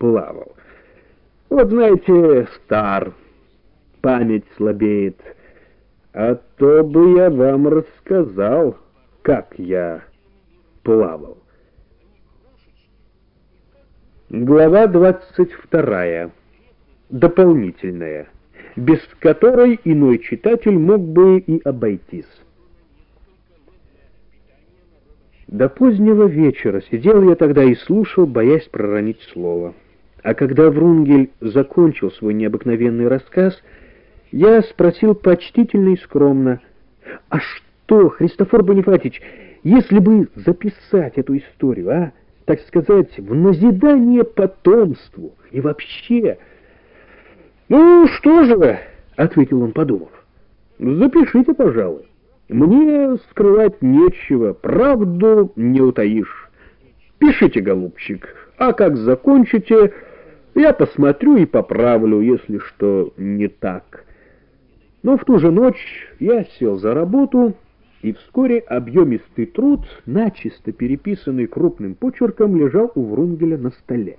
плавал. Вот, знаете, стар, память слабеет. А то бы я вам рассказал, как я плавал. Глава 22. Дополнительная, без которой иной читатель мог бы и обойтись. До позднего вечера сидел я тогда и слушал, боясь проронить слово. А когда Врунгель закончил свой необыкновенный рассказ, я спросил почтительно и скромно: «А что, Христофор Бонифатич, если бы записать эту историю, а, так сказать, в назидание потомству и вообще...» «Ну, что же вы?» — ответил он, подумав. «Запишите, пожалуй. Мне скрывать нечего, правду не утаишь. Пишите, голубчик, а как закончите, я посмотрю и поправлю, если что не так». Но в ту же ночь я сел за работу, и вскоре объемистый труд, начисто переписанный крупным почерком, лежал у Врунгеля на столе.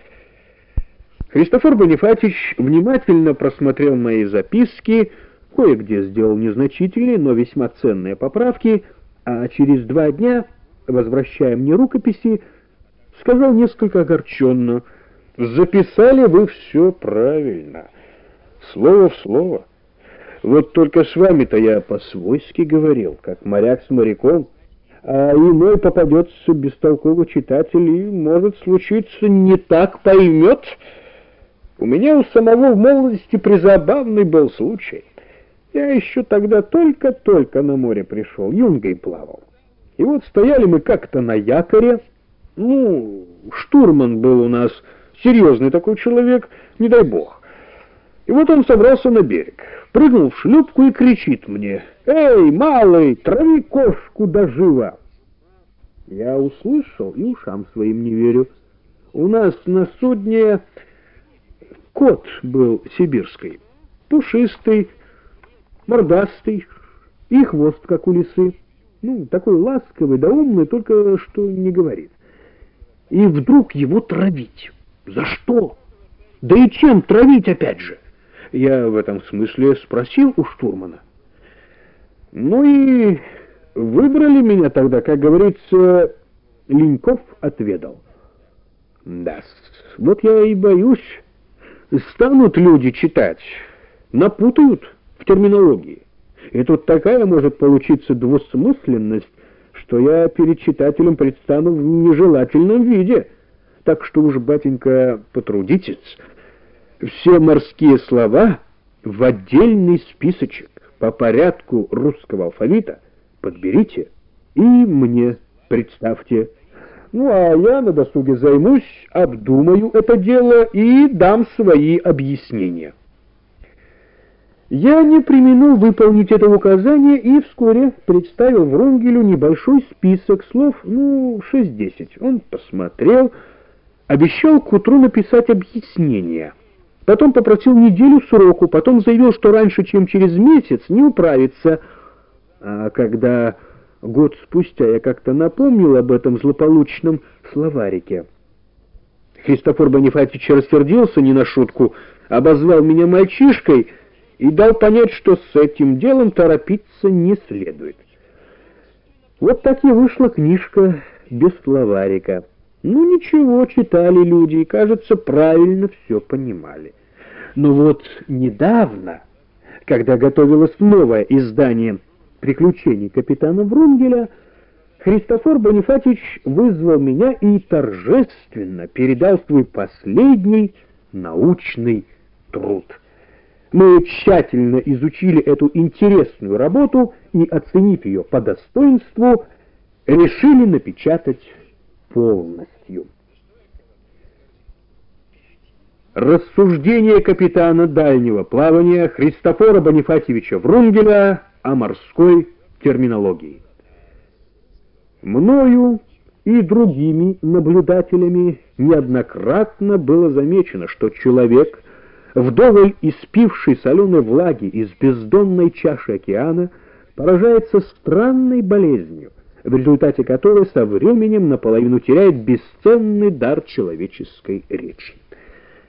Христофор Бонифатич внимательно просмотрел мои записки, кое-где сделал незначительные, но весьма ценные поправки, а через 2 дня, возвращая мне рукописи, сказал несколько огорченно: «Записали вы все правильно, слово в слово. Вот только с вами-то я по-свойски говорил, как моряк с моряком, а иной попадется бестолковый читатель и, может случиться, не так поймет. У меня у самого в молодости призабавный был случай. Я еще тогда только-только на море пришел, юнгой плавал. И вот стояли мы как-то на якоре. Штурман был у нас серьезный такой человек, не дай бог. И вот он собрался на берег, прыгнул в шлюпку и кричит мне: «Эй, малый, трави кошку до живо!» Я услышал и ушам своим не верю. У нас на судне кот был сибирский, пушистый, мордастый, и хвост, как у лисы. Такой ласковый да умный, только что не говорит. И вдруг его травить. За что? Да и чем травить опять же? Я в этом смысле спросил у штурмана. И выбрали меня тогда, как говорится, Леньков отведал. Да, вот я и боюсь. Станут люди читать, напутают в терминологии. И тут такая может получиться двусмысленность, что я перед читателем предстану в нежелательном виде. Так что уж, батенька, потрудитесь. Все морские слова в отдельный списочек по порядку русского алфавита подберите и мне представьте. А я на досуге займусь, обдумаю это дело и дам свои объяснения. Я не преминул выполнить это указание и вскоре представил Врунгелю небольшой список слов, 6-10. Он посмотрел, обещал к утру написать объяснение. Потом попросил неделю сроку, потом заявил, что раньше, чем через месяц, не управится. А когда год спустя я как-то напомнил об этом злополучном словарике, Христофор Бонифатич рассердился не на шутку, обозвал меня мальчишкой и дал понять, что с этим делом торопиться не следует. Вот так и вышла книжка без словарика. Ничего, читали люди и, кажется, правильно все понимали. Но вот недавно, когда готовилось новое издание «Приключений капитана Врунгеля», Христофор Бонифатич вызвал меня и торжественно передал свой последний научный труд. Мы тщательно изучили эту интересную работу и, оценив ее по достоинству, решили напечатать полностью. Рассуждение капитана дальнего плавания Христофора Бонифатьевича Врунгеля о морской терминологии. Мною и другими наблюдателями неоднократно было замечено, что человек, вдоволь испивший соленой влаги из бездонной чаши океана, поражается странной болезнью, в результате которой со временем наполовину теряет бесценный дар человеческой речи.